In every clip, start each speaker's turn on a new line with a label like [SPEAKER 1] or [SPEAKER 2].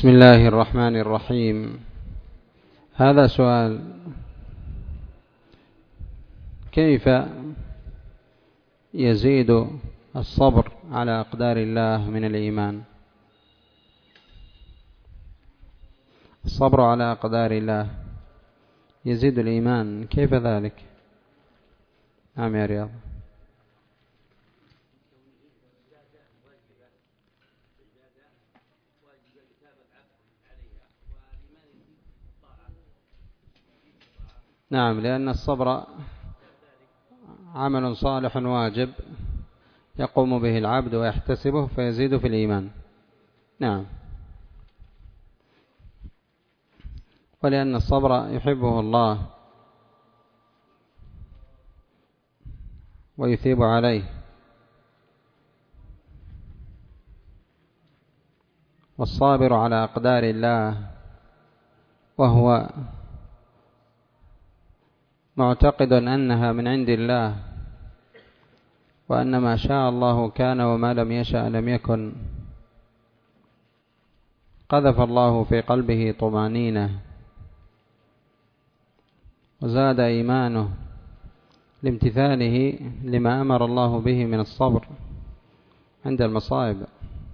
[SPEAKER 1] بسم الله الرحمن الرحيم. هذا سؤال: كيف يزيد الصبر على أقدار الله من الإيمان؟ الصبر على أقدار الله يزيد الإيمان، كيف ذلك؟ نعم يا رياض. نعم، لأن الصبر عمل صالح واجب يقوم به العبد ويحتسبه فيزيد في الإيمان. نعم، ولأن الصبر يحبه الله ويثيب عليه، والصابر على أقدار الله وهو معتقد أنها من عند الله، وأن ما شاء الله كان وما لم يشأ لم يكن، قذف الله في قلبه طمأنينة وزاد إيمانه لامتثاله لما أمر الله به من الصبر عند المصائب،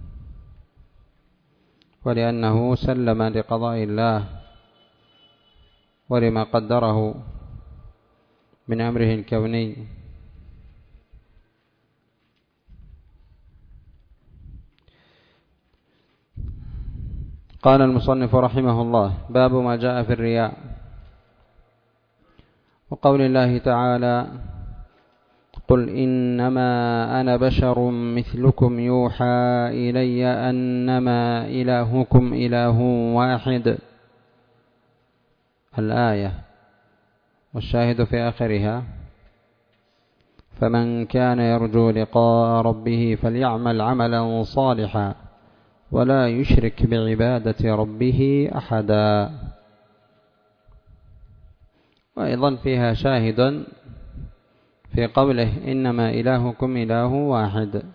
[SPEAKER 1] ولأنه سلم لقضاء الله ولما قدره من أمره الكوني. قال المصنف رحمه الله: باب ما جاء في الرياء. وقول الله تعالى: قل إنما أنا بشر مثلكم يوحى إلي أنما إلهكم إله واحد، الآية. والشاهد في آخرها: فمن كان يرجو لقاء ربه فليعمل عملا صالحا ولا يشرك بعبادة ربه أحدا. وأيضا فيها شاهد في قوله: إنما إلهكم إله واحد،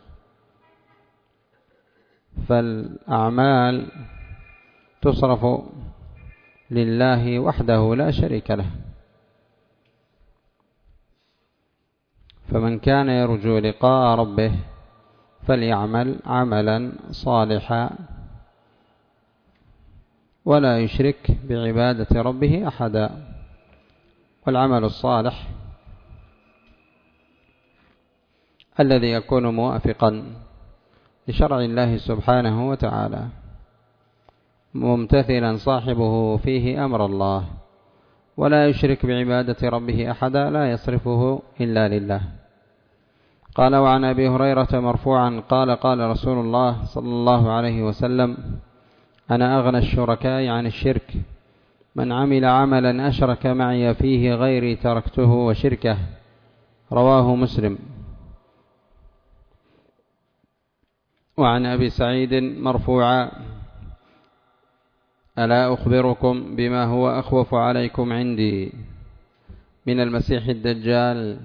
[SPEAKER 1] فالأعمال تصرف لله وحده لا شريك له. فمن كان يرجو لقاء ربه فليعمل عملا صالحا ولا يشرك بعبادة ربه أحدا. والعمل الصالح الذي يكون موافقا لشرع الله سبحانه وتعالى، ممتثلا صاحبه فيه أمر الله، ولا يشرك بعبادة ربه أحدا، لا يصرفه إلا لله. قال: وعن أبي هريرة مرفوعا قال: قال رسول الله صلى الله عليه وسلم: أنا أغنى الشركاء عن الشرك، من عمل عملا أشرك معي فيه غيري تركته وشركه. رواه مسلم. وعن أبي سعيد مرفوعا: ألا أخبركم بما هو أخوف عليكم عندي من المسيح الدجال؟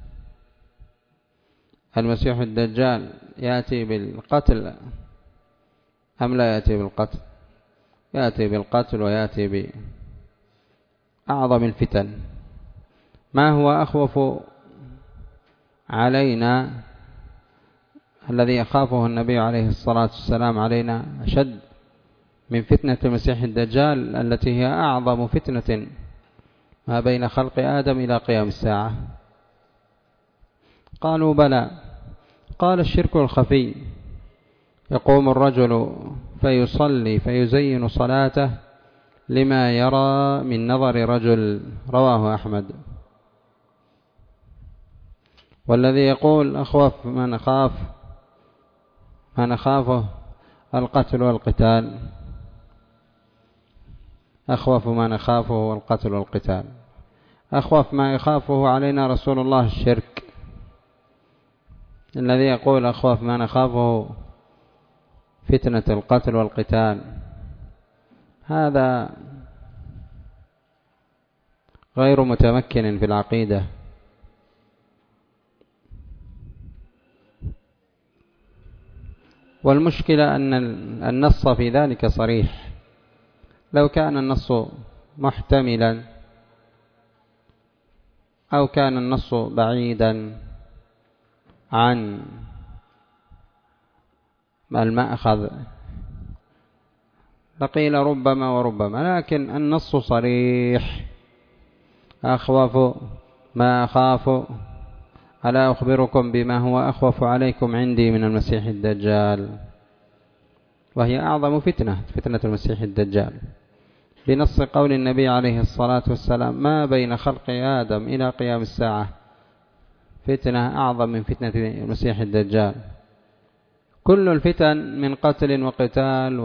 [SPEAKER 1] المسيح الدجال يأتي بالقتل أم لا يأتي بالقتل؟ يأتي بالقتل ويأتي بأعظم الفتن. ما هو أخوف علينا الذي يخافه النبي عليه الصلاة والسلام علينا أشد من فتنة المسيح الدجال التي هي أعظم فتنة ما بين خلق آدم إلى قيام الساعة؟ قالوا: بلى. قال: الشرك الخفي، يقوم الرجل فيصلي فيزين صلاته لما يرى من نظر رجل. رواه أحمد. والذي يقول أخوف ما نخافه القتل والقتال، أخوف ما نخافه القتل والقتال. أخوف ما يخافه علينا رسول الله الشرك. الذي يقول أخوف ما نخافه فتنة القتل والقتال، هذا غير متمكن في العقيدة. والمشكلة أن النص في ذلك صريح، لو كان النص محتملا أو كان النص بعيدا عن المأخذ لقيل ربما وربما، لكن النص صريح: أخوف ما أخاف، ألا أخبركم بما هو أخوف عليكم عندي من المسيح الدجال، وهي أعظم فتنة المسيح الدجال، بنص قول النبي عليه الصلاة والسلام: ما بين خلق آدم إلى قيام الساعة فتنة أعظم من فتنة المسيح الدجال. كل الفتن من قتل وقتال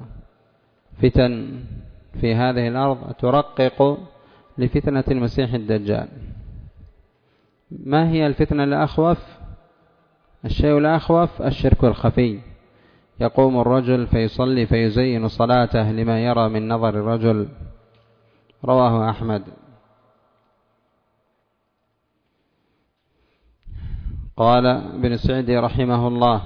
[SPEAKER 1] وفتن في هذه الأرض ترقق لفتنة المسيح الدجال. ما هي الفتنة الأخوف؟ الشيء الأخوف الشرك الخفي، يقوم الرجل فيصلي فيزين صلاته لما يرى من نظر الرجل، رواه أحمد. قال ابن سعدي رحمه الله: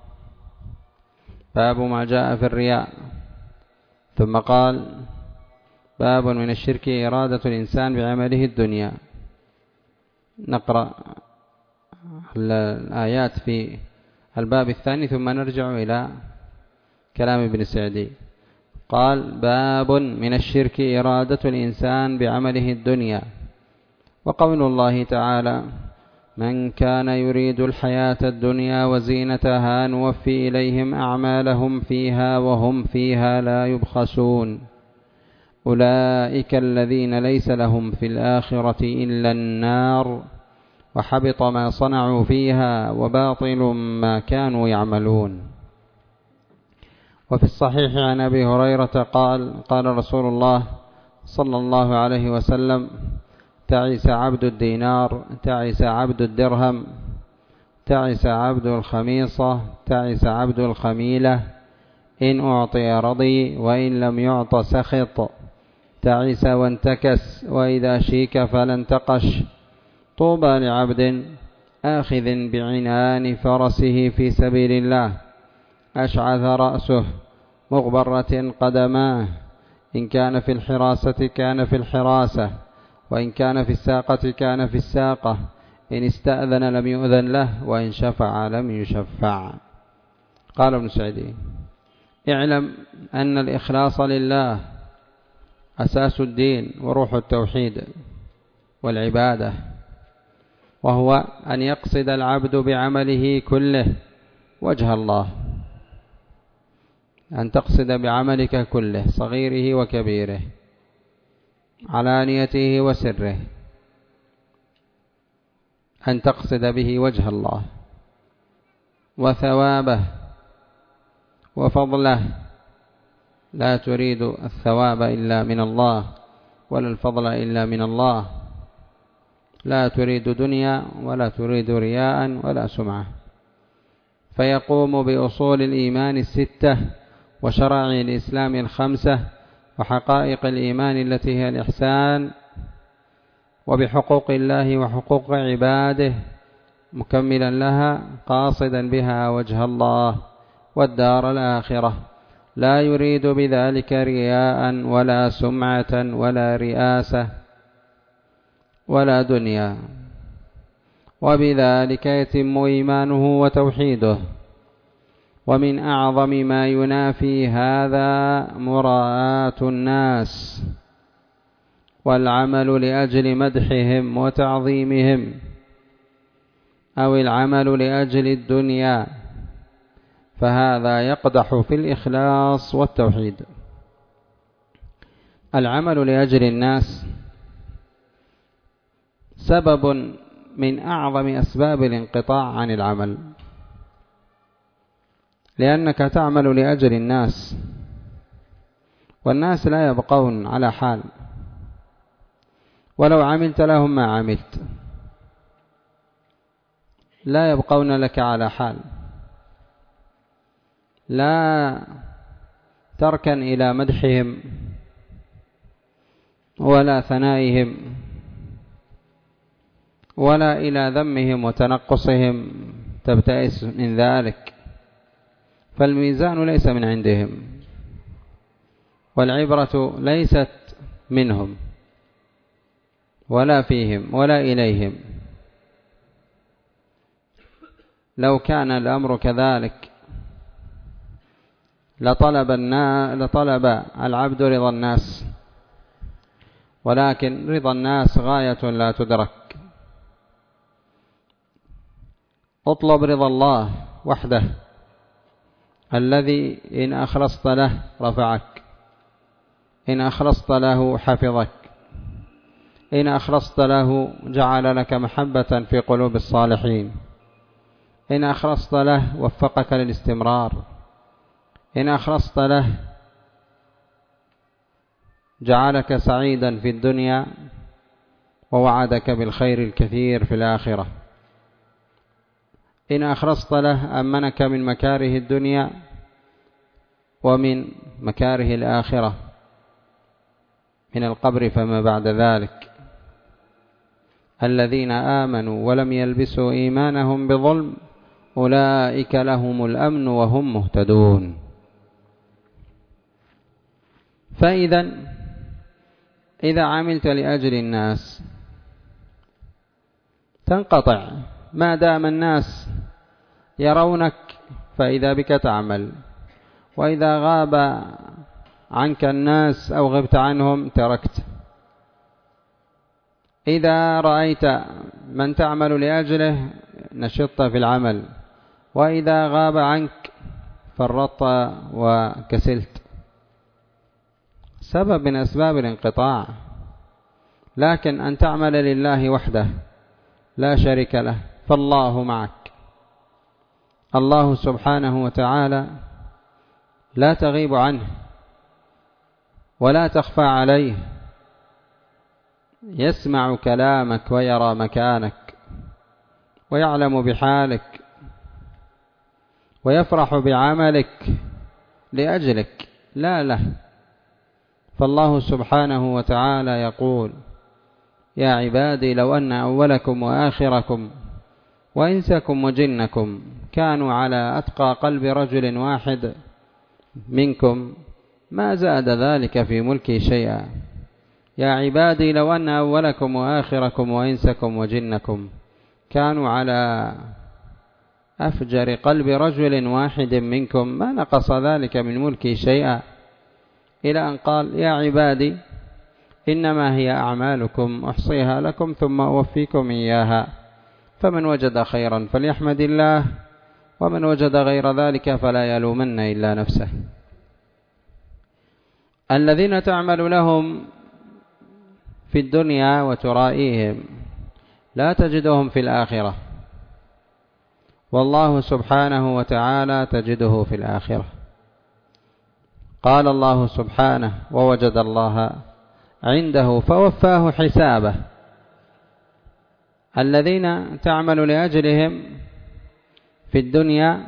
[SPEAKER 1] باب ما جاء في الرياء. ثم قال: باب من الشرك إرادة الإنسان بعمله الدنيا. نقرأ الآيات في الباب الثاني ثم نرجع إلى كلام ابن سعدي. قال: باب من الشرك إرادة الإنسان بعمله الدنيا. وقول الله تعالى: من كان يريد الحياة الدنيا وزينتها نوفي إليهم أعمالهم فيها وهم فيها لا يبخسون أولئك الذين ليس لهم في الآخرة إلا النار وحبط ما صنعوا فيها وباطل ما كانوا يعملون. وفي الصحيح عن أبي هريرة قال: قال رسول الله صلى الله عليه وسلم: تعس عبد الدينار، تعس عبد الدرهم، تعس عبد الخميصة، تعس عبد الخميلة، إن أعطي رضي وإن لم يعط سخط، تعس وانتكس وإذا شيك فلا انتقش. طوبى لعبد آخذ بعنان فرسه في سبيل الله أشعث رأسه مغبرة قدماه، إن كان في الحراسة كان في الحراسة وإن كان في الساقة كان في الساقة، إن استأذن لم يؤذن له وإن شفع لم يشفع. قال ابن سعدي: اعلم أن الإخلاص لله أساس الدين وروح التوحيد والعبادة، وهو أن يقصد العبد بعمله كله وجه الله، أن تقصد بعملك كله صغيره وكبيره علانيته وسره، أن تقصد به وجه الله وثوابه وفضله، لا تريد الثواب إلا من الله ولا الفضل إلا من الله، لا تريد دنيا ولا تريد رياء ولا سمعة. فيقوم بأصول الإيمان الستة وشرائع الإسلام الخمسة وحقائق الإيمان التي هي الإحسان، وبحقوق الله وحقوق عباده مكملا لها قاصدا بها وجه الله والدار الآخرة، لا يريد بذلك رياء ولا سمعة ولا رئاسة ولا دنيا، وبذلك يتم إيمانه وتوحيده. ومن أعظم ما ينافي هذا مراءة الناس والعمل لأجل مدحهم وتعظيمهم، أو العمل لأجل الدنيا، فهذا يقدح في الإخلاص والتوحيد. العمل لأجل الناس سبب من أعظم أسباب الانقطاع عن العمل، لأنك تعمل لأجل الناس، والناس لا يبقون على حال، ولو عملت لهم ما عملت لا يبقون لك على حال، لا تركن إلى مدحهم ولا ثنائهم ولا إلى ذمهم وتنقصهم تبتئس من ذلك، فالميزان ليس من عندهم، والعبرة ليست منهم ولا فيهم ولا إليهم. لو كان الأمر كذلك لطلب العبد رضا الناس، ولكن رضا الناس غاية لا تدرك. اطلب رضا الله وحده الذي إن أخلصت له رفعك، إن أخلصت له حفظك، إن أخلصت له جعل لك محبة في قلوب الصالحين، إن أخلصت له وفقك للاستمرار، إن أخلصت له جعلك سعيدا في الدنيا ووعدك بالخير الكثير في الآخرة، إن أخلصت له أمنك من مكاره الدنيا ومن مكاره الآخرة من القبر فما بعد ذلك. الذين آمنوا ولم يلبسوا إيمانهم بظلم أولئك لهم الأمن وهم مهتدون. إذا عملت لأجل الناس تنقطع، ما دام الناس يرونك فإذا بك تعمل، وإذا غاب عنك الناس أو غبت عنهم تركت. إذا رأيت من تعمل لأجله نشطت في العمل، وإذا غاب عنك فرطت وكسلت، سبب من أسباب الانقطاع. لكن أن تعمل لله وحده لا شريك له، فالله معك. الله سبحانه وتعالى لا تغيب عنه ولا تخفى عليه، يسمع كلامك ويرى مكانك ويعلم بحالك ويفرح بعملك لأجلك لا له. فالله سبحانه وتعالى يقول: يا عبادي لو أن أولكم وآخركم وإنسكم وجنكم كانوا على أتقى قلب رجل واحد منكم ما زاد ذلك في ملكي شيئا. يا عبادي لو أن أولكم وآخركم وإنسكم وجنكم كانوا على أفجر قلب رجل واحد منكم ما نقص ذلك من ملكي شيئا، إلى أن قال: يا عبادي إنما هي أعمالكم أحصيها لكم ثم أوفيكم إياها، فمن وجد خيرا فليحمد الله، ومن وجد غير ذلك فلا يلومن إلا نفسه. الذين تعمل لهم في الدنيا وترائيهم لا تجدهم في الآخرة، والله سبحانه وتعالى تجده في الآخرة. قال الله سبحانه: ووجد الله عنده فوفاه حسابه. الذين تعمل لأجلهم في الدنيا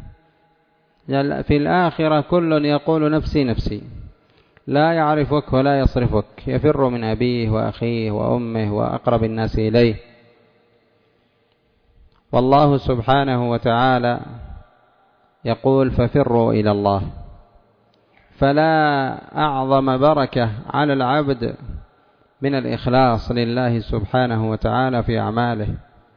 [SPEAKER 1] في الآخرة كل يقول نفسي نفسي، لا يعرفك ولا يصرفك، يفر من أبيه وأخيه وأمه وأقرب الناس إليه. والله سبحانه وتعالى يقول: ففروا إلى الله. فلا أعظم بركة على العبد من الإخلاص لله سبحانه وتعالى في أعماله،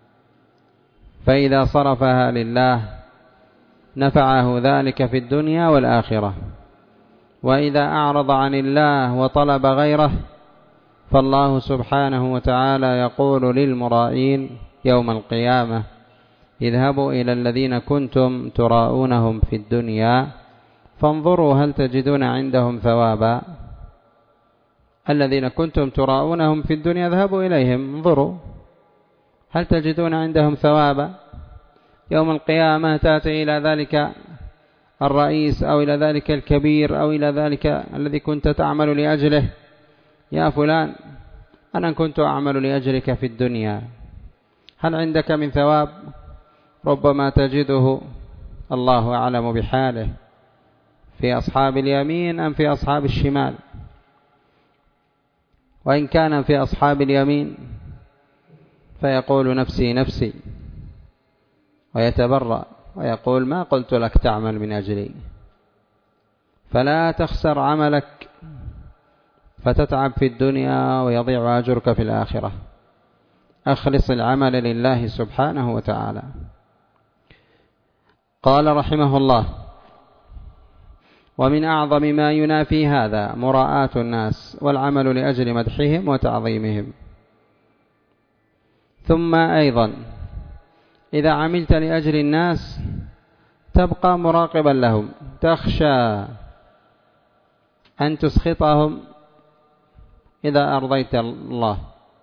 [SPEAKER 1] فإذا صرفها لله نفعه ذلك في الدنيا والآخرة، وإذا أعرض عن الله وطلب غيره فالله سبحانه وتعالى يقول للمرائين يوم القيامة: اذهبوا إلى الذين كنتم تراءونهم في الدنيا فانظروا هل تجدون عندهم ثوابا. الذين كنتم تراءونهم في الدنيا اذهبوا إليهم انظروا هل تجدون عندهم ثوابا. يوم القيامة تأتي إلى ذلك الرئيس أو إلى ذلك الكبير أو إلى ذلك الذي كنت تعمل لأجله: يا فلان أنا كنت أعمل لأجلك في الدنيا، هل عندك من ثواب؟ ربما تجده الله أعلم بحاله في أصحاب اليمين أم في أصحاب الشمال. وإن كان في أصحاب اليمين فيقول نفسي نفسي ويتبرأ ويقول: ما قلت لك تعمل من أجلي. فلا تخسر عملك فتتعب في الدنيا ويضيع أجرك في الآخرة. أخلص العمل لله سبحانه وتعالى. قال رحمه الله: ومن أعظم ما ينافي هذا مراءة الناس والعمل لأجل مدحهم وتعظيمهم. ثم أيضا إذا عملت لأجل الناس تبقى مراقبا لهم، تخشى أن تسخطهم إذا أرضيت الله،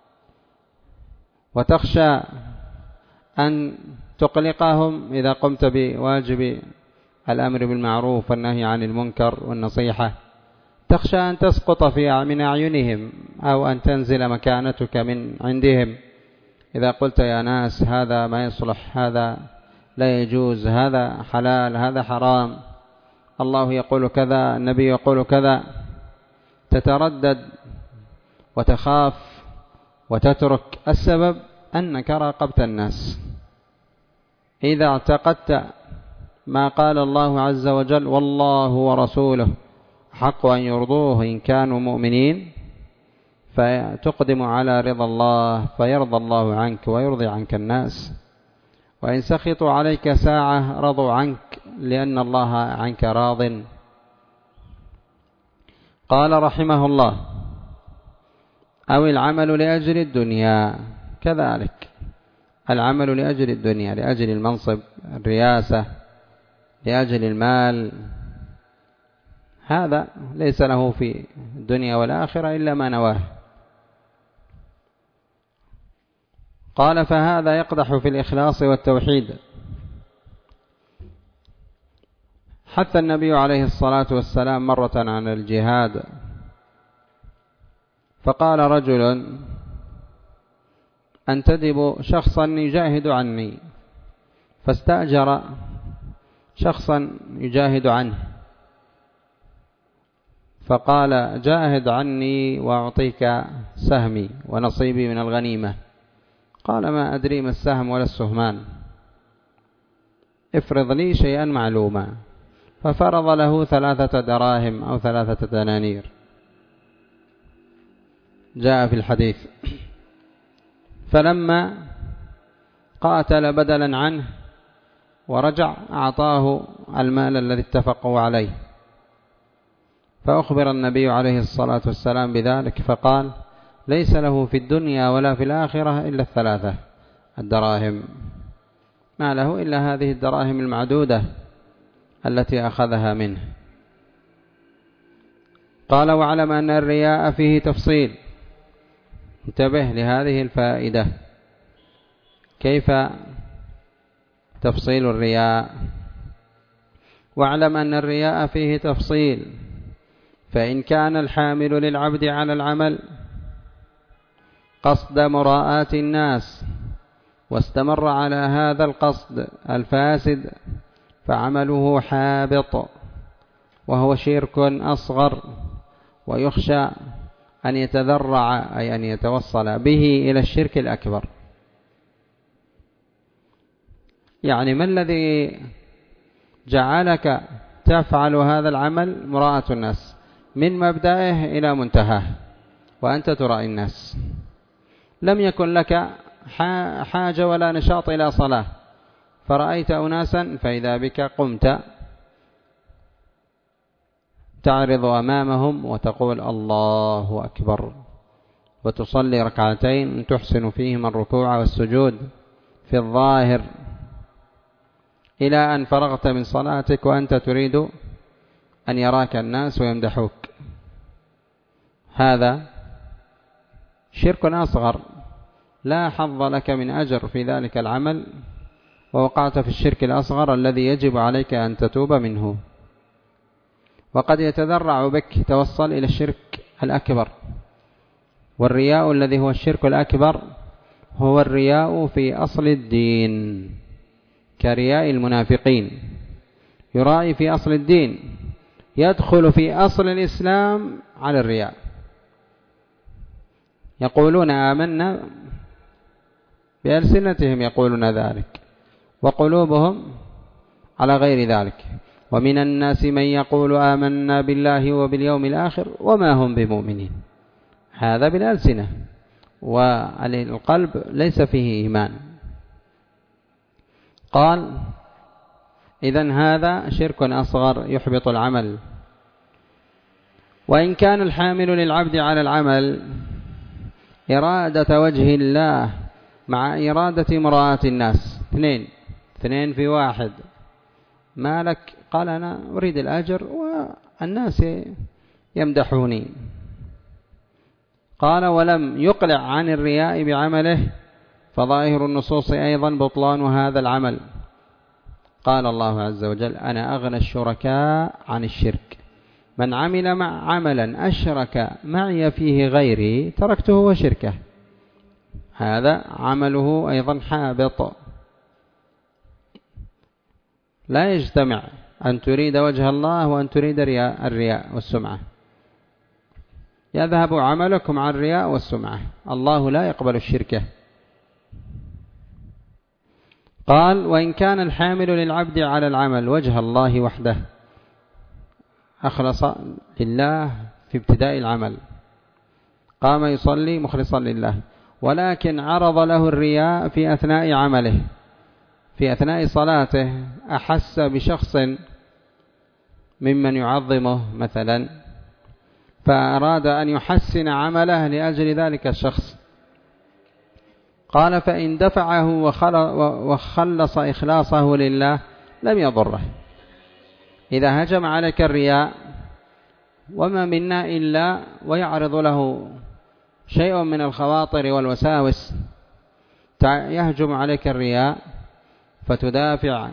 [SPEAKER 1] وتخشى أن تقلقهم إذا قمت بواجب الأمر بالمعروف والنهي عن المنكر والنصيحة، تخشى أن تسقط من أعينهم أو أن تنزل مكانتك من عندهم إذا قلت يا ناس هذا ما يصلح، هذا لا يجوز، هذا حلال، هذا حرام، الله يقول كذا، النبي يقول كذا، تتردد وتخاف وتترك. السبب أنك راقبت الناس. إذا اعتقدت ما قال الله عز وجل والله ورسوله حق أن يرضوه إن كانوا مؤمنين، فتقدم على رضا الله فيرضى الله عنك ويرضي عنك الناس. وإن سخطوا عليك ساعة رضوا عنك لأن الله عنك راض. قال رحمه الله: أو العمل لأجل الدنيا، كذلك العمل لأجل الدنيا، لأجل المنصب، الرياسة، لأجل المال، هذا ليس له في الدنيا والآخرة إلا ما نواه. قال: فهذا يقدح في الإخلاص والتوحيد. حث النبي عليه الصلاة والسلام مرة عن الجهاد، فقال رجل: أنتدب شخصا يجاهد عني، فاستأجر شخصا يجاهد عنه، فقال: جاهد عني وأعطيك سهمي ونصيبي من الغنيمة. قال: ما أدري ما السهم ولا السهمان، افرض لي شيئا معلوما. ففرض له 3 دراهم أو 3 دنانير، جاء في الحديث. فلما قاتل بدلا عنه ورجع أعطاه المال الذي اتفقوا عليه، فأخبر النبي عليه الصلاة والسلام بذلك، فقال: ليس له في الدنيا ولا في الآخرة إلا 3 الدراهم، ما له إلا هذه الدراهم المعدودة التي أخذها منه. قال: واعلم أن الرياء فيه تفصيل. انتبه لهذه الفائدة. كيف تفصيل الرياء؟ واعلم أن الرياء فيه تفصيل، فإن كان الحامل للعبد على العمل قصد مراءة الناس واستمر على هذا القصد الفاسد فعمله حابط، وهو شرك أصغر، ويخشى أن يتذرع أي أن يتوصل به إلى الشرك الأكبر. يعني ما الذي جعلك تفعل هذا العمل مراءة الناس من مبدأه إلى منتهاه وأنت ترائي الناس؟ لم يكن لك حاجة ولا نشاط إلى صلاة، فرأيت أناسا فإذا بك قمت تعرض أمامهم وتقول الله أكبر، وتصلي 2 ركعتين تحسن فيهما الركوع والسجود في الظاهر، إلى أن فرغت من صلاتك وأنت تريد أن يراك الناس ويمدحوك. هذا شرك أصغر، لا حظ لك من أجر في ذلك العمل، ووقعت في الشرك الأصغر الذي يجب عليك أن تتوب منه. وقد يتذرع بك توصل إلى الشرك الأكبر. والرياء الذي هو الشرك الأكبر هو الرياء في أصل الدين، كرياء المنافقين، يرائي في أصل الدين، يدخل في أصل الإسلام على الرياء. يقولون آمنا بألسنتهم، يقولون ذلك، وقلوبهم على غير ذلك. ومن الناس من يقول آمنا بالله وباليوم الآخر وما هم بمؤمنين. هذا بالألسنة، والقلب ليس فيه إيمان. قال إذن هذا شرك أصغر يحبط العمل. وإن كان الحامل للعبد على العمل إرادة وجه الله مع إرادة مراءة الناس، اثنين في واحد، ما لك؟ قال أنا أريد الأجر والناس يمدحوني. قال ولم يقلع عن الرياء بعمله، فظاهر النصوص أيضا بطلان هذا العمل. قال الله عز وجل أنا أغنى الشركاء عن الشرك، من عمل عملا أشرك معي فيه غيري تركته وشركه. هذا عمله أيضا حابط. لا يجتمع أن تريد وجه الله وأن تريد الرياء والسمعة، يذهب عملك مع الرياء والسمعة. الله لا يقبل الشركة. قال وإن كان الحامل للعبد على العمل وجه الله وحده، أخلص لله في ابتداء العمل، قام يصلي مخلصا لله، ولكن عرض له الرياء في أثناء عمله، في أثناء صلاته أحس بشخص ممن يعظمه مثلا، فأراد أن يحسن عمله لأجل ذلك الشخص. قال فإن دفعه وخلص إخلاصه لله لم يضره. إذا هجم عليك الرياء، وما منا إلا ويعرض له شيء من الخواطر والوساوس، يهجم عليك الرياء فتدافع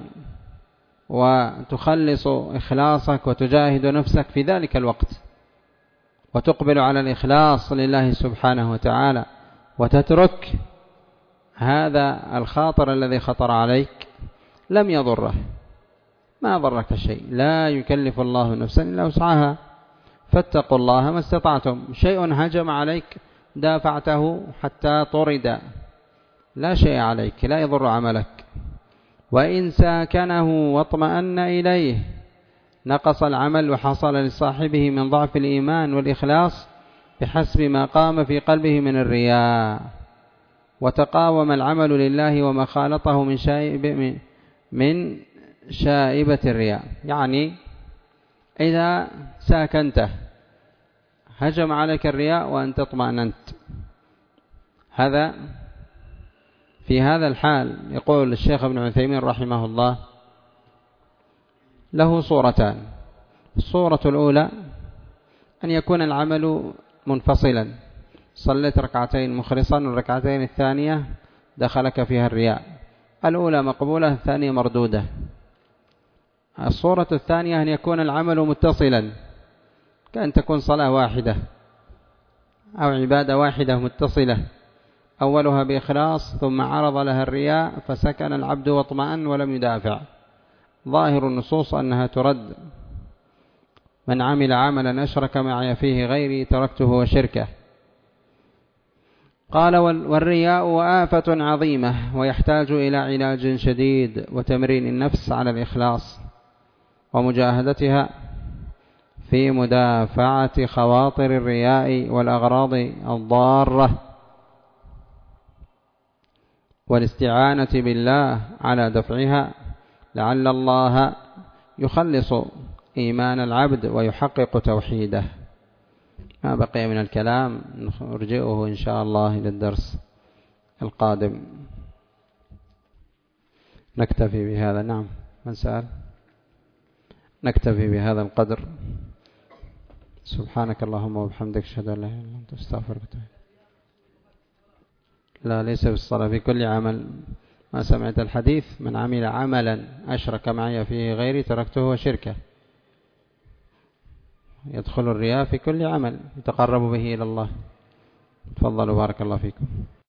[SPEAKER 1] وتخلص إخلاصك وتجاهد نفسك في ذلك الوقت، وتقبل على الإخلاص لله سبحانه وتعالى، وتترك هذا الخاطر الذي خطر عليك، لم يضره، ما ضرك شيء. لا يكلف الله نفسا إلا وسعها، فاتقوا الله ما استطعتم. شيء هجم عليك دافعته حتى طرد، لا شيء عليك، لا يضر عملك. وإن ساكنه واطمأن إليه نقص العمل، وحصل لصاحبه من ضعف الإيمان والإخلاص بحسب ما قام في قلبه من الرياء، وتقاوم العمل لله وما خالطه من شائبة الرياء. يعني إذا ساكنته هجم عليك الرياء وأنت اطمأننت. في هذا الحال يقول الشيخ ابن عثيمين رحمه الله له صورتان. الصورة الأولى أن يكون العمل منفصلا، صليت ركعتين مخلصا، والركعتين الثانية دخلك فيها الرياء، الأولى مقبولة الثانية مردودة. الصورة الثانية أن يكون العمل متصلا، كأن تكون صلاة واحدة أو عبادة واحدة متصلة، أولها بإخلاص ثم عرض لها الرياء فسكن العبد واطمأن ولم يدافع. ظاهر النصوص أنها ترد. من عمل عملا أشرك معي فيه غيري تركته وشركه. قال والرياء آفة عظيمة، ويحتاج إلى علاج شديد وتمرين النفس على الإخلاص ومجاهدتها في مدافعة خواطر الرياء والأغراض الضارة، والاستعانة بالله على دفعها، لعل الله يخلص إيمان العبد ويحقق توحيده. ما بقي من الكلام نرجئه إن شاء الله إلى الدرس القادم. نكتفي بهذا. نعم، من سأل؟ نكتفي بهذا القدر. سبحانك اللهم وبحمدك، أشهد أن لا إله إلا أنت، أستغفرك. لا، ليس بالصلاة، في كل عمل. ما سمعت الحديث من عمل عملا أشرك معي فيه غيري تركته وشركه. يدخل الرياء في كل عمل يتقرب به إلى الله. تفضلوا، بارك الله فيكم.